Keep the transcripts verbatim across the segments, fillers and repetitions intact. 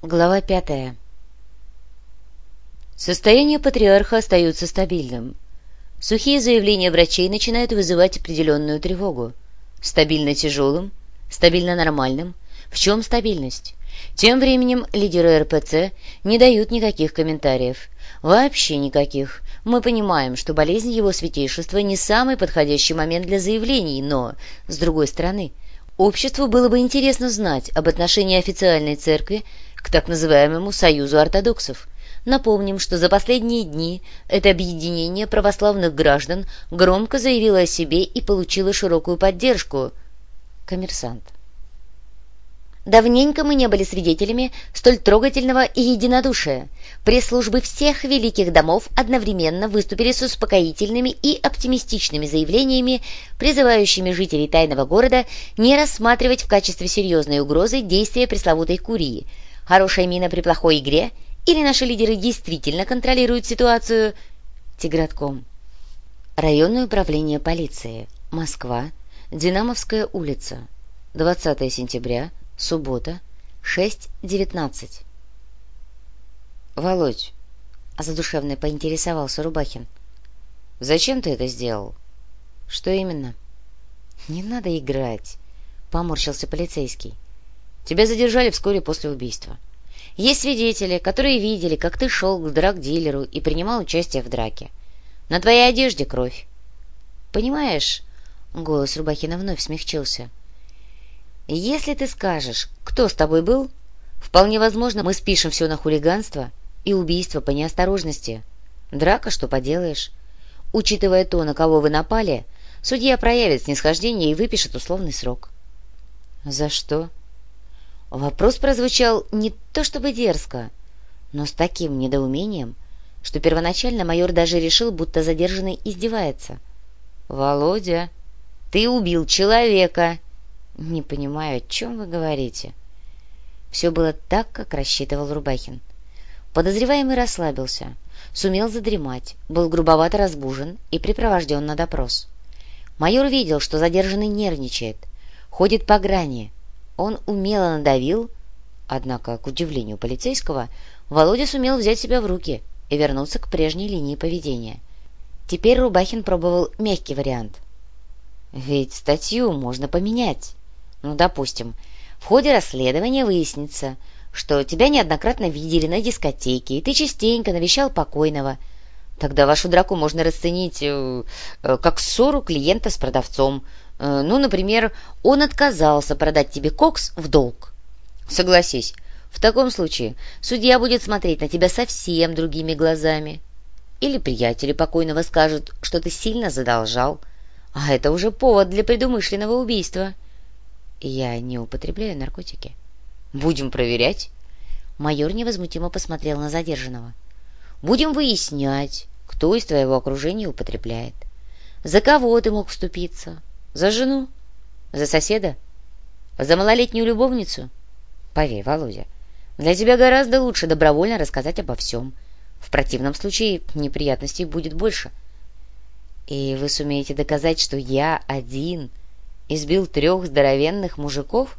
Глава пятая. Состояние патриарха остается стабильным. Сухие заявления врачей начинают вызывать определенную тревогу. Стабильно тяжелым, стабильно нормальным. В чем стабильность? Тем временем лидеры эр пэ цэ не дают никаких комментариев. Вообще никаких. Мы понимаем, что болезнь его святейшества не самый подходящий момент для заявлений, но, с другой стороны, обществу было бы интересно знать об отношении официальной церкви к так называемому «Союзу ортодоксов». Напомним, что за последние дни это объединение православных граждан громко заявило о себе и получило широкую поддержку. Коммерсант. Давненько мы не были свидетелями столь трогательного и единодушия. Пресс-службы всех великих домов одновременно выступили с успокоительными и оптимистичными заявлениями, призывающими жителей тайного города не рассматривать в качестве серьезной угрозы действия пресловутой курии. Хорошая мина при плохой игре? Или наши лидеры действительно контролируют ситуацию? Тигратком. Районное управление полиции. Москва. Динамовская улица. двадцатое сентября. Суббота. шесть девятнадцать. «Володь», — задушевно поинтересовался Рубахин, — «зачем ты это сделал?» «Что именно?» «Не надо играть», — поморщился полицейский. «Тебя задержали вскоре после убийства. Есть свидетели, которые видели, как ты шел к драг-дилеру и принимал участие в драке. На твоей одежде кровь. Понимаешь?» — голос Рубахина вновь смягчился. «Если ты скажешь, кто с тобой был, вполне возможно, мы спишем все на хулиганство и убийство по неосторожности. Драка, что поделаешь. Учитывая то, на кого вы напали, судья проявит снисхождение и выпишет условный срок». «За что?» Вопрос прозвучал не то чтобы дерзко, но с таким недоумением, что первоначально майор даже решил, будто задержанный издевается. «Володя, ты убил человека!» «Не понимаю, о чем вы говорите?» Все было так, как рассчитывал Рубахин. Подозреваемый расслабился, сумел задремать, был грубовато разбужен и припровожден на допрос. Майор видел, что задержанный нервничает, ходит по грани. Он умело надавил, однако, к удивлению полицейского, Володя сумел взять себя в руки и вернуться к прежней линии поведения. Теперь Рубахин пробовал мягкий вариант. «Ведь статью можно поменять. Ну, допустим, в ходе расследования выяснится, что тебя неоднократно видели на дискотеке, и ты частенько навещал покойного. Тогда вашу драку можно расценить э, э, как ссору клиента с продавцом. Э, ну, например, он отказался продать тебе кокс в долг. Согласись, в таком случае судья будет смотреть на тебя совсем другими глазами. Или приятели покойного скажут, что ты сильно задолжал, а это уже повод для предумышленного убийства. Я не употребляю наркотики. Будем проверять. Майор невозмутимо посмотрел на задержанного. Будем выяснять, кто из твоего окружения употребляет. За кого ты мог вступиться? За жену? За соседа? За малолетнюю любовницу? Поверь, Володя, для тебя гораздо лучше добровольно рассказать обо всем. В противном случае неприятностей будет больше. И вы сумеете доказать, что я один избил трех здоровенных мужиков?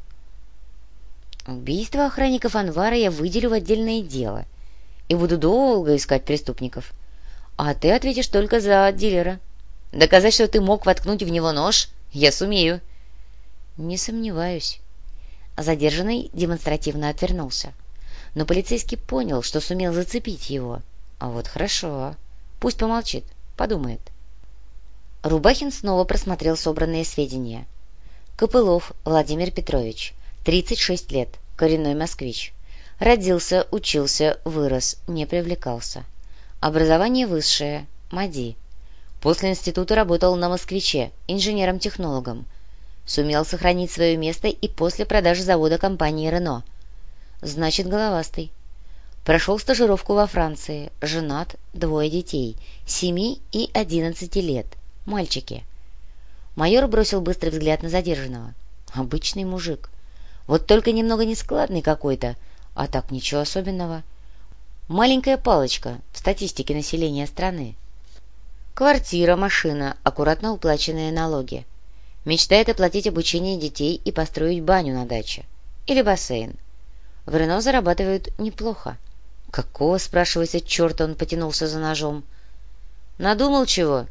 Убийство охранников Анвара я выделю в отдельное дело и буду долго искать преступников. А ты ответишь только за дилера. Доказать, что ты мог воткнуть в него нож, я сумею. Не сомневаюсь. Задержанный демонстративно отвернулся. Но полицейский понял, что сумел зацепить его. А вот хорошо. Пусть помолчит, подумает. Рубахин снова просмотрел собранные сведения. Копылов Владимир Петрович, тридцать шесть лет, коренной москвич. Родился, учился, вырос, не привлекался. Образование высшее, МАДИ. После института работал на «Москвиче», инженером-технологом. Сумел сохранить свое место и после продажи завода компании «Рено». Значит, головастый. Прошел стажировку во Франции, женат, двое детей, семи и одиннадцати лет, мальчики. Майор бросил быстрый взгляд на задержанного. Обычный мужик. Вот только немного нескладный какой-то, а так ничего особенного. Маленькая палочка в статистике населения страны. Квартира, машина, аккуратно уплаченные налоги. Мечтает оплатить обучение детей и построить баню на даче. Или бассейн. В Рено зарабатывают неплохо. Какого, спрашивается, черта он потянулся за ножом? Надумал чего?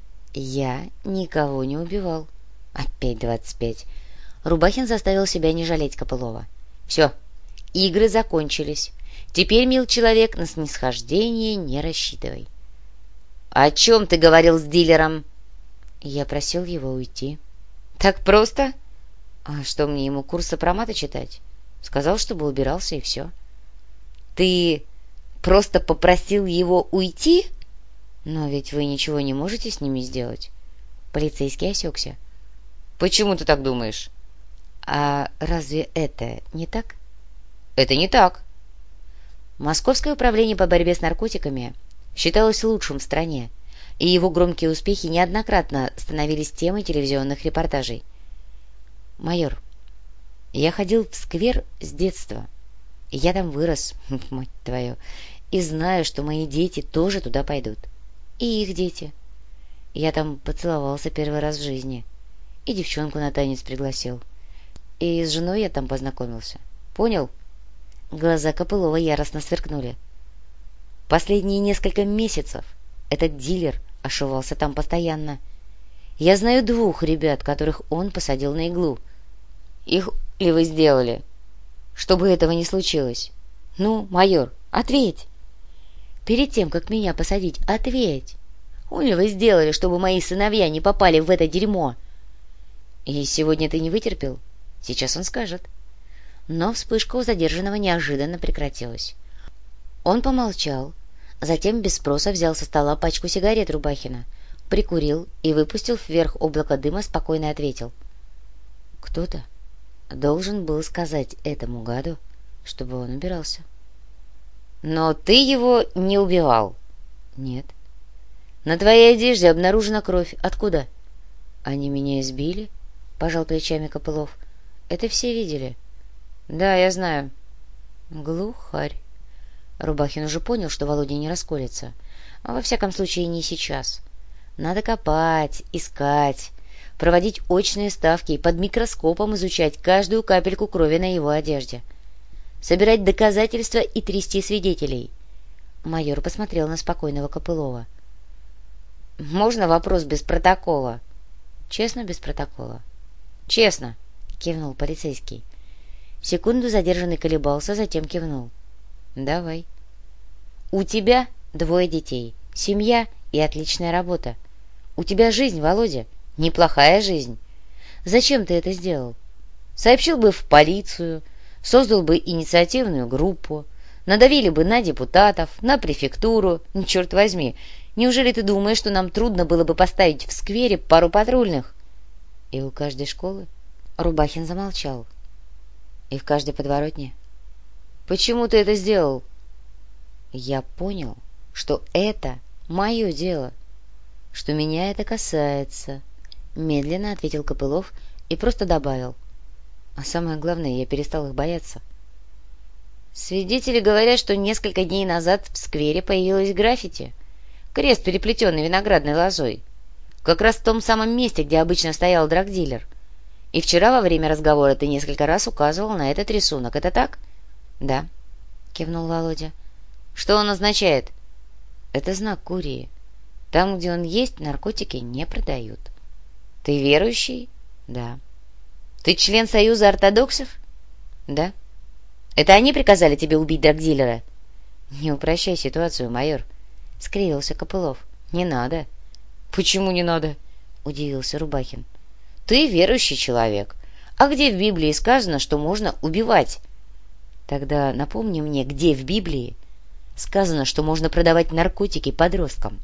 Я никого не убивал. Опять двадцать пять. Рубахин заставил себя не жалеть Копылова. Все, игры закончились. Теперь, мил человек, на снисхождение не рассчитывай. — О чем ты говорил с дилером? Я просил его уйти. — Так просто? А что, мне ему курс сопромата читать? Сказал, чтобы убирался, и все. — Ты просто попросил его уйти? Но ведь вы ничего не можете с ними сделать. Полицейский осекся. — Почему ты так думаешь? — А разве это не так? — Это не так. Московское управление по борьбе с наркотиками считалось лучшим в стране, и его громкие успехи неоднократно становились темой телевизионных репортажей. «Майор, я ходил в сквер с детства. Я там вырос, мать твою, и знаю, что мои дети тоже туда пойдут. И их дети. Я там поцеловался первый раз в жизни, и девчонку на танец пригласил. И с женой я там познакомился. Понял?» Глаза Копылова яростно сверкнули. Последние несколько месяцев этот дилер ошивался там постоянно. Я знаю двух ребят, которых он посадил на иглу. Их ли вы сделали, чтобы этого не случилось? Ну, майор, ответь. Перед тем, как меня посадить, ответь. Он ли вы сделали, чтобы мои сыновья не попали в это дерьмо? И сегодня ты не вытерпел? Сейчас он скажет. Но вспышка у задержанного неожиданно прекратилась. Он помолчал, затем без спроса взял со стола пачку сигарет Рубахина, прикурил и, выпустив вверх облако дыма, спокойно ответил. Кто-то должен был сказать этому гаду, чтобы он убирался. — Но ты его не убивал? — Нет. — На твоей одежде обнаружена кровь. Откуда? — Они меня избили, — пожал плечами Копылов. — Это все видели. — Да, я знаю. — Глухарь. Рубахин уже понял, что Володя не расколется. А во всяком случае, не сейчас. Надо копать, искать, проводить очные ставки и под микроскопом изучать каждую капельку крови на его одежде. Собирать доказательства и трясти свидетелей. Майор посмотрел на спокойного Копылова. — Можно вопрос без протокола? — Честно, без протокола. — Честно, — кивнул полицейский. Секунду задержанный колебался, затем кивнул. — Давай. — У тебя двое детей, семья и отличная работа. У тебя жизнь, Володя, неплохая жизнь. Зачем ты это сделал? Сообщил бы в полицию, создал бы инициативную группу, надавили бы на депутатов, на префектуру. Черт возьми, неужели ты думаешь, что нам трудно было бы поставить в сквере пару патрульных? — И у каждой школы? Рубахин замолчал. — И в каждой подворотне? — Почему ты это сделал? — Я понял, что это мое дело, что меня это касается, — медленно ответил Копылов и просто добавил. — А самое главное, я перестал их бояться. Свидетели говорят, что несколько дней назад в сквере появилось граффити. Крест, переплетенный виноградной лозой. Как раз в том самом месте, где обычно стоял драгдилер. И вчера во время разговора ты несколько раз указывал на этот рисунок. Это так? — Да, — кивнул Володя. — Что он означает? — Это знак Курии. Там, где он есть, наркотики не продают. — Ты верующий? — Да. — Ты член Союза ортодоксов? — Да. — Это они приказали тебе убить драгдилера? — Не упрощай ситуацию, майор, — скривился Копылов. — Не надо. — Почему не надо? — удивился Рубахин. Ты верующий человек. А где в Библии сказано, что можно убивать? Тогда напомни мне, где в Библии сказано, что можно продавать наркотики подросткам.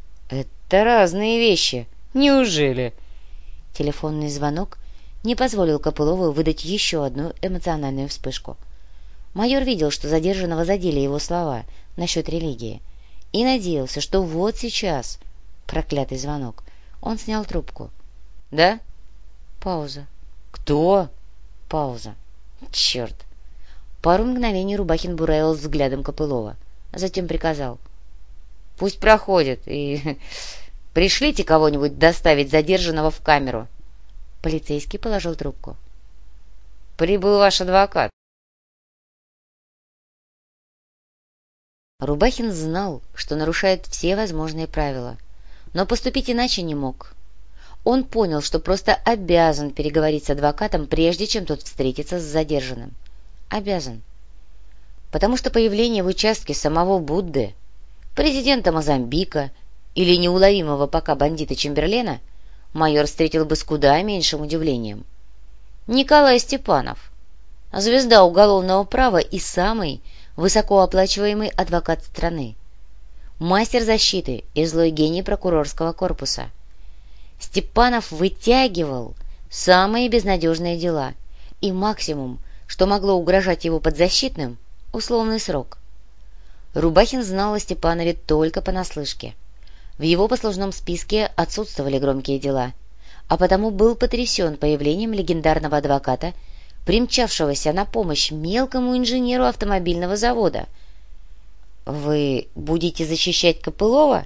Это разные вещи. Неужели? Телефонный звонок не позволил Копылову выдать еще одну эмоциональную вспышку. Майор видел, что задержанного задели его слова насчет религии, и надеялся, что вот сейчас проклятый звонок. Он снял трубку. — Да? Пауза. «Кто?» Пауза. «Черт!» Пару мгновений Рубахин буравил взглядом Копылова, а затем приказал. «Пусть проходит, и пришлите кого-нибудь доставить задержанного в камеру». Полицейский положил трубку. «Прибыл ваш адвокат». Рубахин знал, что нарушает все возможные правила, но поступить иначе не мог. Он понял, что просто обязан переговорить с адвокатом, прежде чем тот встретится с задержанным. Обязан. Потому что появление в участке самого Будды, президента Мозамбика или неуловимого пока бандита Чемберлена майор встретил бы с куда меньшим удивлением. Николай Степанов, звезда уголовного права и самый высокооплачиваемый адвокат страны, мастер защиты и злой гений прокурорского корпуса. Степанов вытягивал самые безнадежные дела, и максимум, что могло угрожать его подзащитным, условный срок. Рубахин знал о Степанове только понаслышке. В его послужном списке отсутствовали громкие дела, а потому был потрясен появлением легендарного адвоката, примчавшегося на помощь мелкому инженеру автомобильного завода. «Вы будете защищать Копылова?»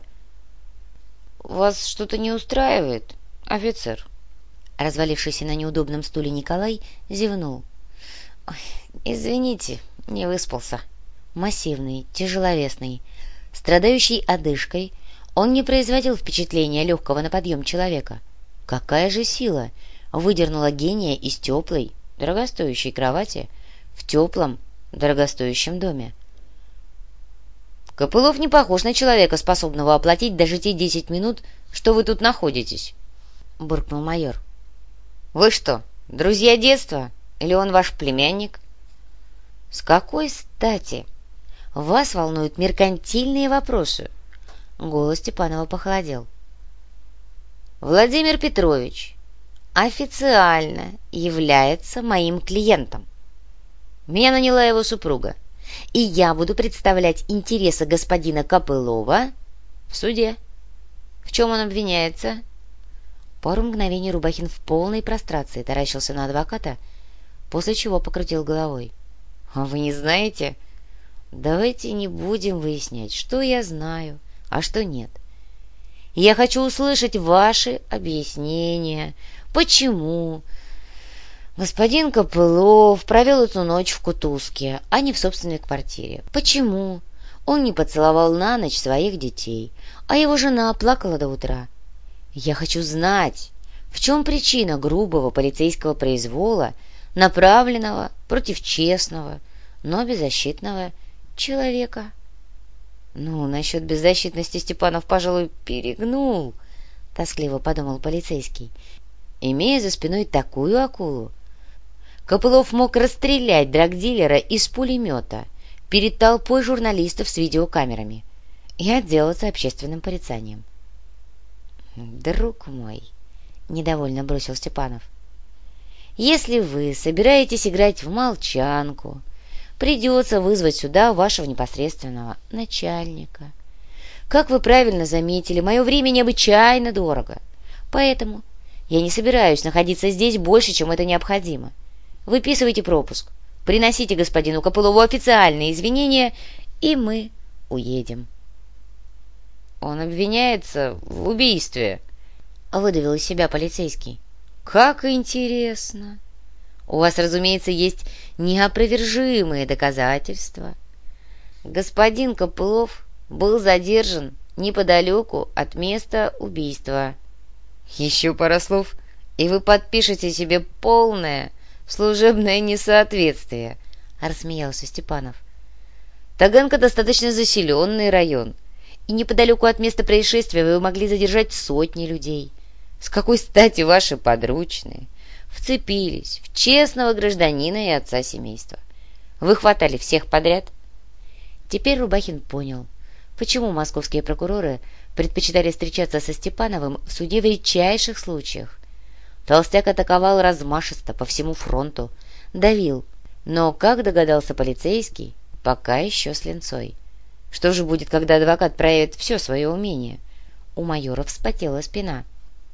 «Вас что-то не устраивает, офицер?» Развалившийся на неудобном стуле Николай зевнул. «Ой, извините, не выспался». Массивный, тяжеловесный, страдающий одышкой, он не производил впечатления легкого на подъем человека. Какая же сила выдернула гения из теплой, дорогостоящей кровати в теплом, дорогостоящем доме? «Копылов не похож на человека, способного оплатить даже те десять минут, что вы тут находитесь», — буркнул майор. «Вы что, друзья детства? Или он ваш племянник?» «С какой стати вас волнуют меркантильные вопросы?» Голос Степанова похолодел. «Владимир Петрович официально является моим клиентом. Меня наняла его супруга, и я буду представлять интересы господина Копылова в суде. В чем он обвиняется?» Пару мгновений Рубахин в полной прострации таращился на адвоката, после чего покрутил головой. «А вы не знаете? Давайте не будем выяснять, что я знаю, а что нет. Я хочу услышать ваши объяснения, почему господин Копылов провел эту ночь в кутузке, а не в собственной квартире. Почему он не поцеловал на ночь своих детей, а его жена плакала до утра. Я хочу знать, в чем причина грубого полицейского произвола, направленного против честного, но беззащитного человека». «Ну, насчет беззащитности Степанов, пожалуй, перегнул», — тоскливо подумал полицейский. Имея за спиной такую акулу, Копылов мог расстрелять драгдилера из пулемета перед толпой журналистов с видеокамерами и отделаться общественным порицанием. «Друг мой», — недовольно бросил Степанов, — «если вы собираетесь играть в молчанку, придется вызвать сюда вашего непосредственного начальника. Как вы правильно заметили, мое время необычайно дорого, поэтому я не собираюсь находиться здесь больше, чем это необходимо. Выписывайте пропуск, приносите господину Копылову официальные извинения, и мы уедем». «Он обвиняется в убийстве», — выдавил из себя полицейский. «Как интересно. У вас, разумеется, есть неопровержимые доказательства. Господин Копылов был задержан неподалеку от места убийства». «Еще пара слов, и вы подпишете себе полное служебное несоответствие», — рассмеялся Степанов. «Таганка достаточно заселенный район, и неподалеку от места происшествия вы могли задержать сотни людей. С какой стати ваши подручные вцепились в честного гражданина и отца семейства? Вы хватали всех подряд?» Теперь Рубахин понял, почему московские прокуроры предпочитали встречаться со Степановым в суде в редчайших случаях. Толстяк атаковал размашисто по всему фронту, давил, но, как догадался полицейский, пока еще с линцой. Что же будет, когда адвокат проявит все свое умение? У майора вспотела спина.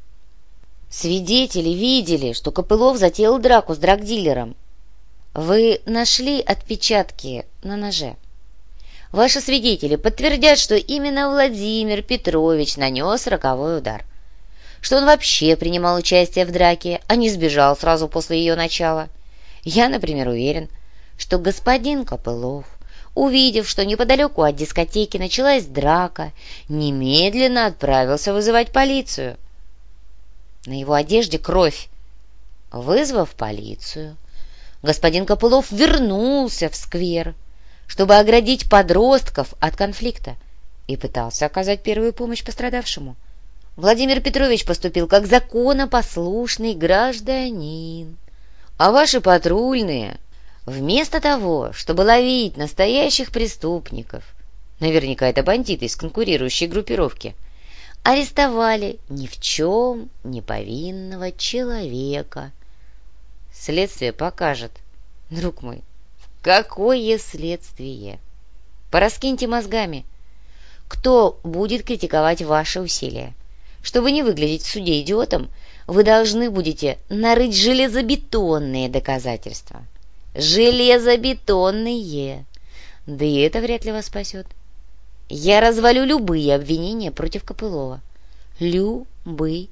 «Свидетели видели, что Копылов затеял драку с драгдилером. Вы нашли отпечатки на ноже. Ваши свидетели подтвердят, что именно Владимир Петрович нанес роковой удар, что он вообще принимал участие в драке, а не сбежал сразу после ее начала. Я, например, уверен, что господин Копылов увидев, что неподалеку от дискотеки началась драка, немедленно отправился вызывать полицию. На его одежде кровь. Вызвав полицию, господин Копылов вернулся в сквер, чтобы оградить подростков от конфликта, и пытался оказать первую помощь пострадавшему. Владимир Петрович поступил как законопослушный гражданин, а ваши патрульные, вместо того, чтобы ловить настоящих преступников, наверняка это бандиты из конкурирующей группировки, арестовали ни в чем не повинного человека. Следствие покажет, друг мой, какое следствие. Пораскиньте мозгами, кто будет критиковать ваши усилия. Чтобы не выглядеть в суде идиотом, вы должны будете нарыть железобетонные доказательства. Железобетонные. Да и это вряд ли вас спасет. Я развалю любые обвинения против Копылова. Любые.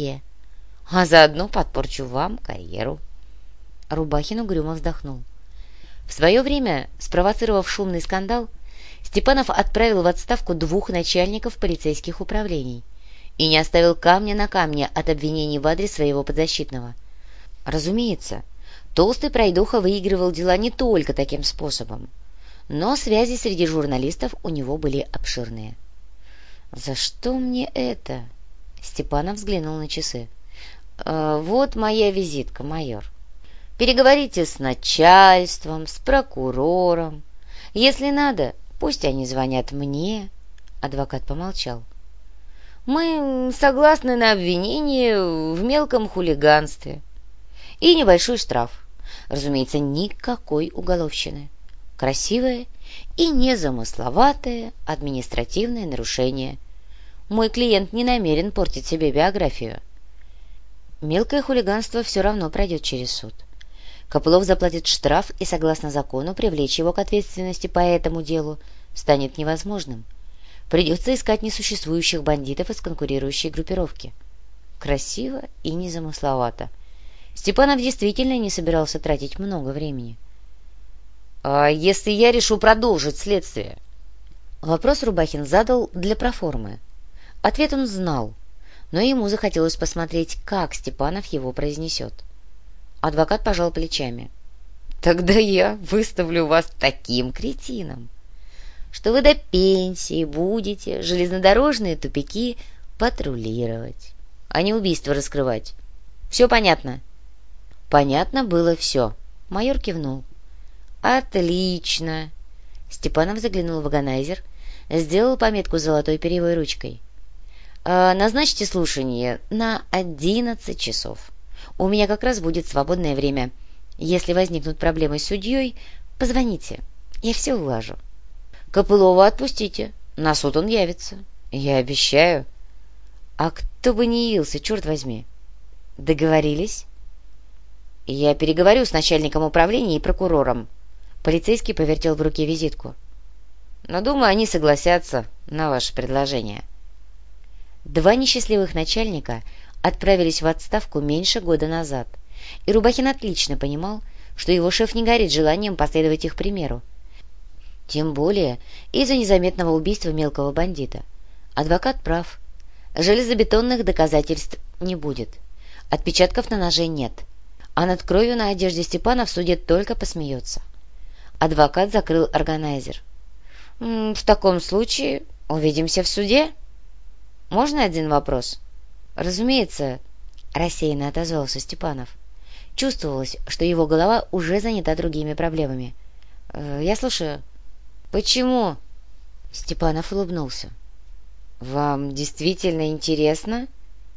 А заодно подпорчу вам карьеру. Рубахин угрюмо вздохнул. В свое время, спровоцировав шумный скандал, Степанов отправил в отставку двух начальников полицейских управлений и не оставил камня на камне от обвинений в адрес своего подзащитного. Разумеется, толстый пройдоха выигрывал дела не только таким способом, но связи среди журналистов у него были обширные. «За что мне это?» Степанов взглянул на часы. «Э, «Вот моя визитка, майор. Переговорите с начальством, с прокурором. Если надо, пусть они звонят мне». Адвокат помолчал. «Мы согласны на обвинение в мелком хулиганстве и небольшой штраф. Разумеется, никакой уголовщины. Красивое и незамысловатое административное нарушение. Мой клиент не намерен портить себе биографию. Мелкое хулиганство все равно пройдет через суд. Копылов заплатит штраф, и, согласно закону, привлечь его к ответственности по этому делу станет невозможным. Придется искать несуществующих бандитов из конкурирующей группировки. Красиво и незамысловато. Степанов действительно не собирался тратить много времени. «А если я решу продолжить следствие?» Вопрос Рубахин задал для проформы. Ответ он знал, но ему захотелось посмотреть, как Степанов его произнесет. Адвокат пожал плечами. «Тогда я выставлю вас таким кретином, что вы до пенсии будете железнодорожные тупики патрулировать, а не убийство раскрывать. Все понятно?» Понятно было все. Майор кивнул. «Отлично!» Степанов заглянул в органайзер, сделал пометку золотой перьевой ручкой. «Э, «Назначьте слушание на одиннадцать часов. У меня как раз будет свободное время. Если возникнут проблемы с судьей, позвоните, я все улажу. Копылова отпустите, на суд он явится. Я обещаю». «А кто бы не явился, черт возьми?» «Договорились?» «Я переговорю с начальником управления и прокурором». Полицейский повертел в руке визитку. «Но, думаю, они согласятся на ваше предложение». Два несчастливых начальника отправились в отставку меньше года назад, и Рубахин отлично понимал, что его шеф не горит желанием последовать их примеру. Тем более из-за незаметного убийства мелкого бандита. Адвокат прав. Железобетонных доказательств не будет. Отпечатков на ноже нет. А над кровью на одежде Степана в суде только посмеется. Адвокат закрыл органайзер. «В таком случае увидимся в суде? Можно один вопрос?» «Разумеется», — рассеянно отозвался Степанов. Чувствовалось, что его голова уже занята другими проблемами. «Э, «Я слушаю». «Почему?» Степанов улыбнулся. «Вам действительно интересно?»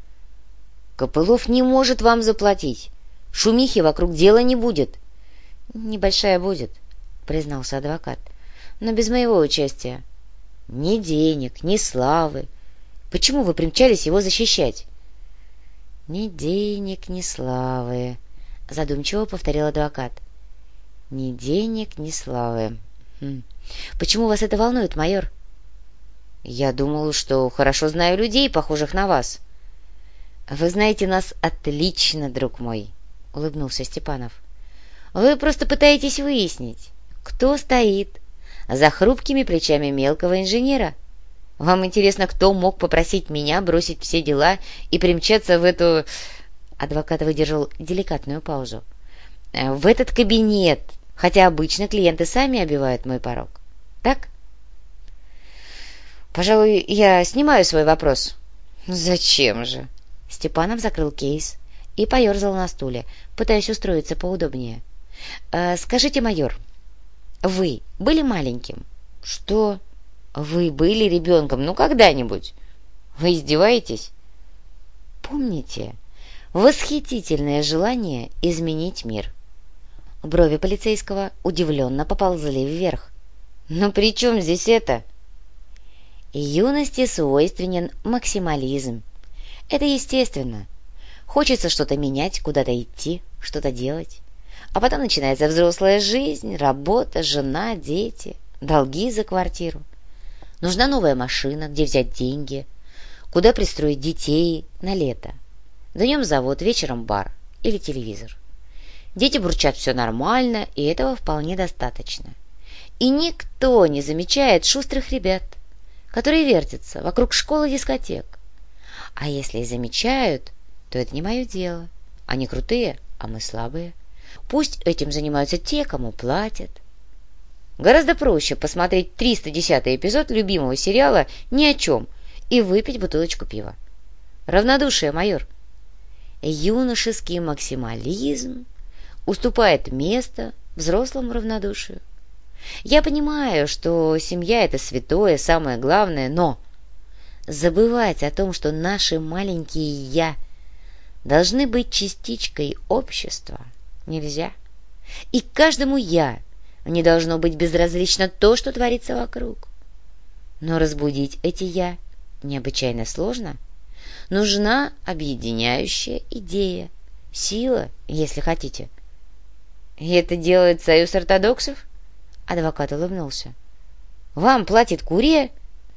«Копылов не может вам заплатить. Шумихи вокруг дела не будет». «Небольшая будет», — признался адвокат, — «но без моего участия». «Ни денег, ни славы. Почему вы примчались его защищать?» «Ни денег, ни славы», — задумчиво повторил адвокат. «Ни денег, ни славы. Хм. Почему вас это волнует, майор?» «Я думал, что хорошо знаю людей, похожих на вас». «Вы знаете нас отлично, друг мой», — улыбнулся Степанов. «Вы просто пытаетесь выяснить, кто стоит за хрупкими плечами мелкого инженера. Вам интересно, кто мог попросить меня бросить все дела и примчаться в эту...» Адвокат выдержал деликатную паузу. «В этот кабинет, хотя обычно клиенты сами обивают мой порог. Так?» «Пожалуй, я снимаю свой вопрос». «Зачем же?» Степанов закрыл кейс и поерзал на стуле, пытаясь устроиться поудобнее. «Э, «Скажите, майор, вы были маленьким?» «Что? Вы были ребенком? Ну, когда-нибудь? Вы издеваетесь?» «Помните восхитительное желание изменить мир?» Брови полицейского удивленно поползли вверх. «Но при чем здесь это?» «Юности свойственен максимализм. Это естественно. Хочется что-то менять, куда-то идти, что-то делать. А потом начинается взрослая жизнь, работа, жена, дети, долги за квартиру. Нужна новая машина, где взять деньги, куда пристроить детей на лето. Днем завод, вечером бар или телевизор. Дети бурчат, все нормально, и этого вполне достаточно. И никто не замечает шустрых ребят, которые вертятся вокруг школы и дискотек. А если и замечают, то это не мое дело. Они крутые, а мы слабые. Пусть этим занимаются те, кому платят. Гораздо проще посмотреть триста десятый эпизод любимого сериала «Ни о чем» и выпить бутылочку пива. Равнодушие, майор. Юношеский максимализм уступает место взрослому равнодушию. Я понимаю, что семья — это святое, самое главное, но забывать о том, что наши маленькие «я» должны быть частичкой общества, нельзя. И каждому «я» не должно быть безразлично то, что творится вокруг. Но разбудить эти «я» необычайно сложно. Нужна объединяющая идея, сила, если хотите. И это делает союз ортодоксов? Адвокат улыбнулся. Вам платит Курия?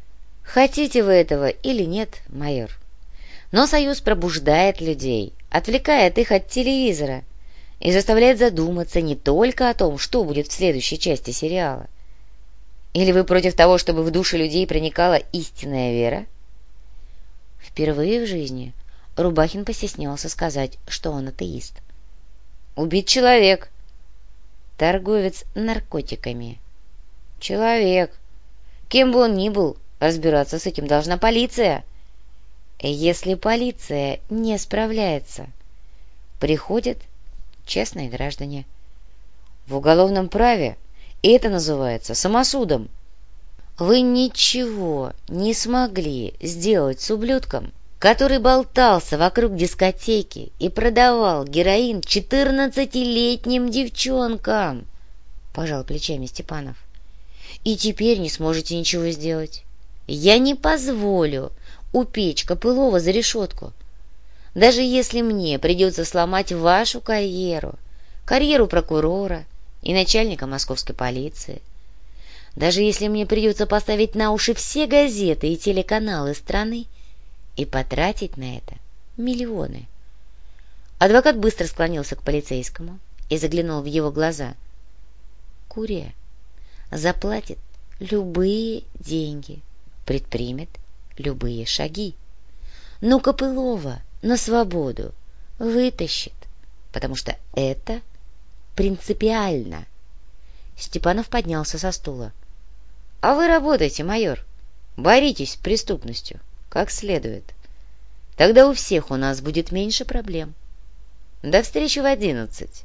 Хотите вы этого или нет, майор? Но союз пробуждает людей, отвлекает их от телевизора и заставляет задуматься не только о том, что будет в следующей части сериала. Или вы против того, чтобы в души людей проникала истинная вера? Впервые в жизни Рубахин постеснялся сказать, что он атеист. Убит человек. Торговец наркотиками. Человек. Кем бы он ни был, разбираться с этим должна полиция. Если полиция не справляется, приходят честные граждане. В уголовном праве это называется самосудом. Вы ничего не смогли сделать с ублюдком, который болтался вокруг дискотеки и продавал героин четырнадцатилетним девчонкам, — пожал плечами Степанов. И теперь не сможете ничего сделать. Я не позволю упечь Копылова за решетку. Даже если мне придется сломать вашу карьеру, карьеру прокурора и начальника московской полиции, даже если мне придется поставить на уши все газеты и телеканалы страны и потратить на это миллионы. Адвокат быстро склонился к полицейскому и заглянул в его глаза. Курия заплатит любые деньги, предпримет любые шаги. Но Копылова на свободу вытащит, потому что это принципиально. Степанов поднялся со стула. — А вы работайте, майор. Боритесь с преступностью как следует. Тогда у всех у нас будет меньше проблем. До встречи в одиннадцать.